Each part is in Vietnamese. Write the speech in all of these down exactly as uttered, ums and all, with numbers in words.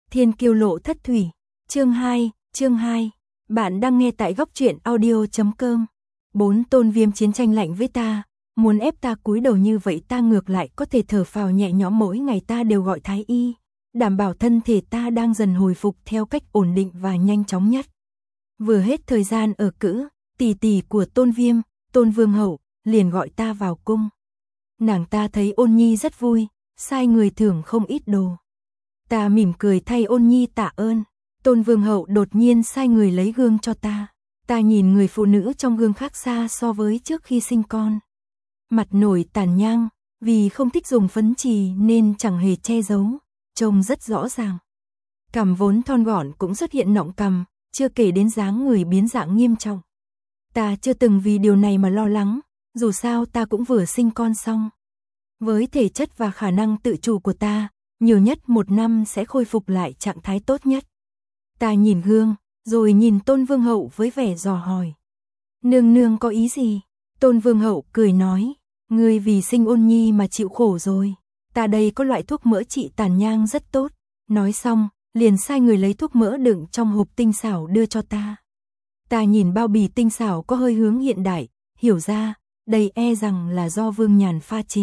Thiên kiêu lộ thất thủy. Chương hai, chương hai. Bạn đang nghe tại góc truyện audio chấm com. Bốn Tôn Viêm chiến tranh lạnh với ta, muốn ép ta cúi đầu như vậy ta ngược lại có thể thở phào nhẹ nhõm, mỗi ngày ta đều gọi thái y, đảm bảo thân thể ta đang dần hồi phục theo cách ổn định và nhanh chóng nhất. Vừa hết thời gian ở cữ, tỷ tỷ của Tôn Viêm, Tôn Vương Hậu, liền gọi ta vào cung. Nàng ta thấy Ôn Nhi rất vui, sai người thưởng không ít đồ. Ta mỉm cười thay Ôn Nhi tạ ơn. Tôn Vương Hậu đột nhiên sai người lấy gương cho ta. Ta nhìn người phụ nữ trong gương khác xa so với trước khi sinh con. Mặt nổi tàn nhang, vì không thích dùng phấn chì nên chẳng hề che giấu, trông rất rõ ràng. Cằm vốn thon gọn cũng xuất hiện nọng cằm, chưa kể đến dáng người biến dạng nghiêm trọng. Ta chưa từng vì điều này mà lo lắng, dù sao ta cũng vừa sinh con xong. Với thể chất và khả năng tự chủ của ta, nhiều nhất một năm sẽ khôi phục lại trạng thái tốt nhất. Ta nhìn gương, rồi nhìn Tôn Vương Hậu với vẻ dò hỏi. Nương nương có ý gì? Tôn Vương Hậu cười nói, ngươi vì sinh Ôn Nhi mà chịu khổ rồi. Ta đây có loại thuốc mỡ trị tàn nhang rất tốt. Nói xong, liền sai người lấy thuốc mỡ đựng trong hộp tinh xảo đưa cho ta. Ta nhìn bao bì tinh xảo có hơi hướng hiện đại, hiểu ra, đây e rằng là do Vương Nhàn pha chế.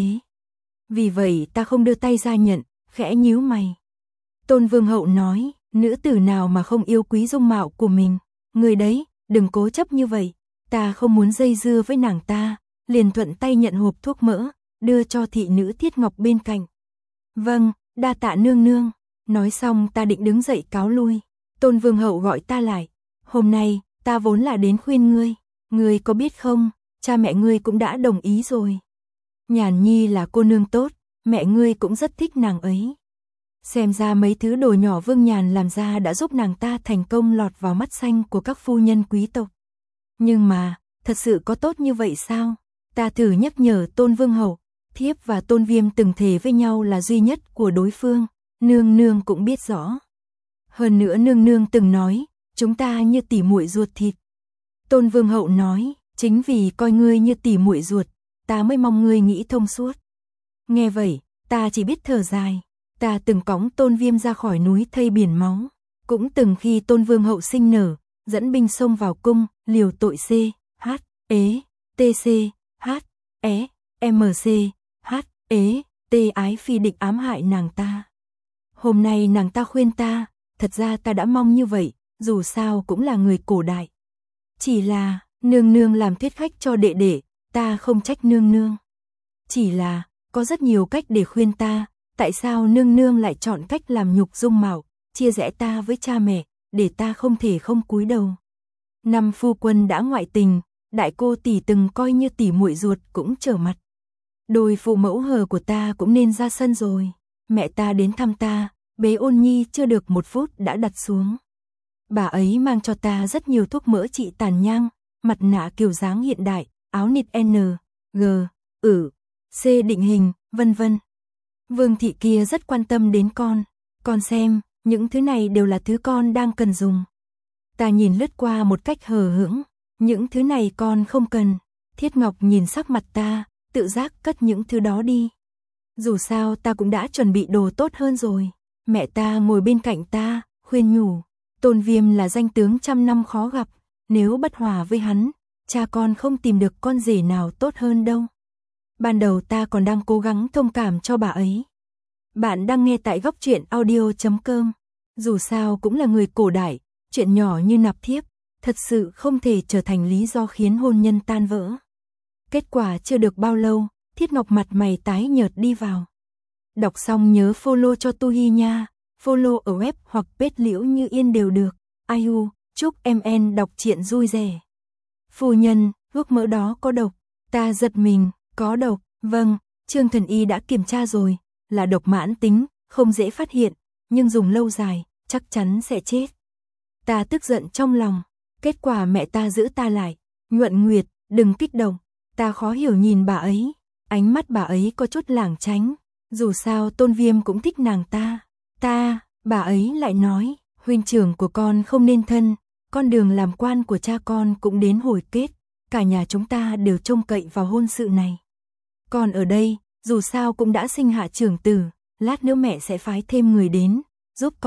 Vì vậy ta không đưa tay ra nhận, khẽ nhíu mày. Tôn Vương Hậu nói, nữ tử nào mà không yêu quý dung mạo của mình, người đấy, đừng cố chấp như vậy. Ta không muốn dây dưa với nàng ta, liền thuận tay nhận hộp thuốc mỡ, đưa cho thị nữ Thiết Ngọc bên cạnh. Vâng, đa tạ nương nương. Nói xong ta định đứng dậy cáo lui. Tôn Vương Hậu gọi ta lại. Hôm nay, ta vốn là đến khuyên ngươi. Ngươi có biết không, cha mẹ ngươi cũng đã đồng ý rồi. Nhàn Nhi là cô nương tốt, mẹ ngươi cũng rất thích nàng ấy. Xem ra mấy thứ đồ nhỏ Vương Nhàn làm ra đã giúp nàng ta thành công lọt vào mắt xanh của các phu nhân quý tộc. Nhưng mà, thật sự có tốt như vậy sao? Ta thử nhắc nhở Tôn Vương Hậu, thiếp và Tôn Viêm từng thề với nhau là duy nhất của đối phương, nương nương cũng biết rõ. Hơn nữa nương nương từng nói, chúng ta như tỉ muội ruột thịt. Tôn Vương Hậu nói, chính vì coi ngươi như tỉ muội ruột, ta mới mong ngươi nghĩ thông suốt. Nghe vậy, ta chỉ biết thở dài. Ta từng cõng Tôn Viêm ra khỏi núi thây biển máu, cũng từng khi Tôn Vương Hậu sinh nở, dẫn binh xông vào cung, liều tội C, H, ế, T C, H, é, M C, H, ế, T ái phi địch ám hại nàng ta. Hôm nay nàng ta khuyên ta, thật ra ta đã mong như vậy, dù sao cũng là người cổ đại. Chỉ là, nương nương làm thuyết khách cho đệ đệ, ta không trách nương nương. Chỉ là, có rất nhiều cách để khuyên ta, tại sao nương nương lại chọn cách làm nhục dung mạo, chia rẽ ta với cha mẹ, để ta không thể không cúi đầu. Năm phu quân đã ngoại tình, đại cô tỷ từng coi như tỷ muội ruột cũng trở mặt. Đôi phụ mẫu hờ của ta cũng nên ra sân rồi. Mẹ ta đến thăm ta, bế Ôn Nhi chưa được một phút đã đặt xuống. Bà ấy mang cho ta rất nhiều thuốc mỡ trị tàn nhang, mặt nạ kiểu dáng hiện đại, áo nịt N, G, ử, C định hình, vân vân. Vương thị kia rất quan tâm đến con, con xem, những thứ này đều là thứ con đang cần dùng. Ta nhìn lướt qua một cách hờ hững, những thứ này con không cần. Thiết Ngọc nhìn sắc mặt ta, tự giác cất những thứ đó đi. Dù sao ta cũng đã chuẩn bị đồ tốt hơn rồi. Mẹ ta ngồi bên cạnh ta, khuyên nhủ, Tôn Viêm là danh tướng trăm năm khó gặp, nếu bất hòa với hắn, cha con không tìm được con rể nào tốt hơn đâu. Ban đầu ta còn đang cố gắng thông cảm cho bà ấy. Bạn đang nghe tại góc truyện audio chấm com. Dù sao cũng là người cổ đại, chuyện nhỏ như nạp thiếp, thật sự không thể trở thành lý do khiến hôn nhân tan vỡ. Kết quả chưa được bao lâu, Thiết Ngọc mặt mày tái nhợt đi vào. Đọc xong nhớ follow cho Tu Hi nha, follow ở web hoặc page Liễu Như Yên đều được. Ai u, chúc em en đọc truyện vui vẻ. Phu nhân, thuốc mỡ đó có độc. Ta giật mình, có độc, vâng, Trương Thần Y đã kiểm tra rồi, là độc mãn tính, không dễ phát hiện, nhưng dùng lâu dài, chắc chắn sẽ chết. Ta tức giận trong lòng, kết quả mẹ ta giữ ta lại, Nhuận Nguyệt, đừng kích động. Ta khó hiểu nhìn bà ấy, ánh mắt bà ấy có chút lảng tránh, dù sao Tôn Viêm cũng thích nàng ta. Ta, bà ấy lại nói, huynh trưởng của con không nên thân, con đường làm quan của cha con cũng đến hồi kết, cả nhà chúng ta đều trông cậy vào hôn sự này. Con ở đây, dù sao cũng đã sinh hạ trưởng tử, lát nữa mẹ sẽ phái thêm người đến, giúp con,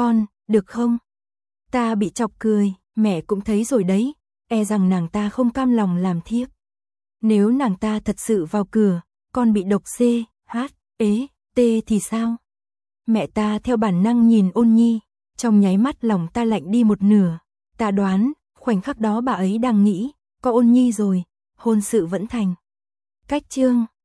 được không? Ta bị chọc cười, mẹ cũng thấy rồi đấy, e rằng nàng ta không cam lòng làm thiếp. Nếu nàng ta thật sự vào cửa, con bị độc C, H, ế, T thì sao? Mẹ ta theo bản năng nhìn Ôn Nhi, trong nháy mắt lòng ta lạnh đi một nửa. Ta đoán, khoảnh khắc đó bà ấy đang nghĩ, có Ôn Nhi rồi, hôn sự vẫn thành. Cách chương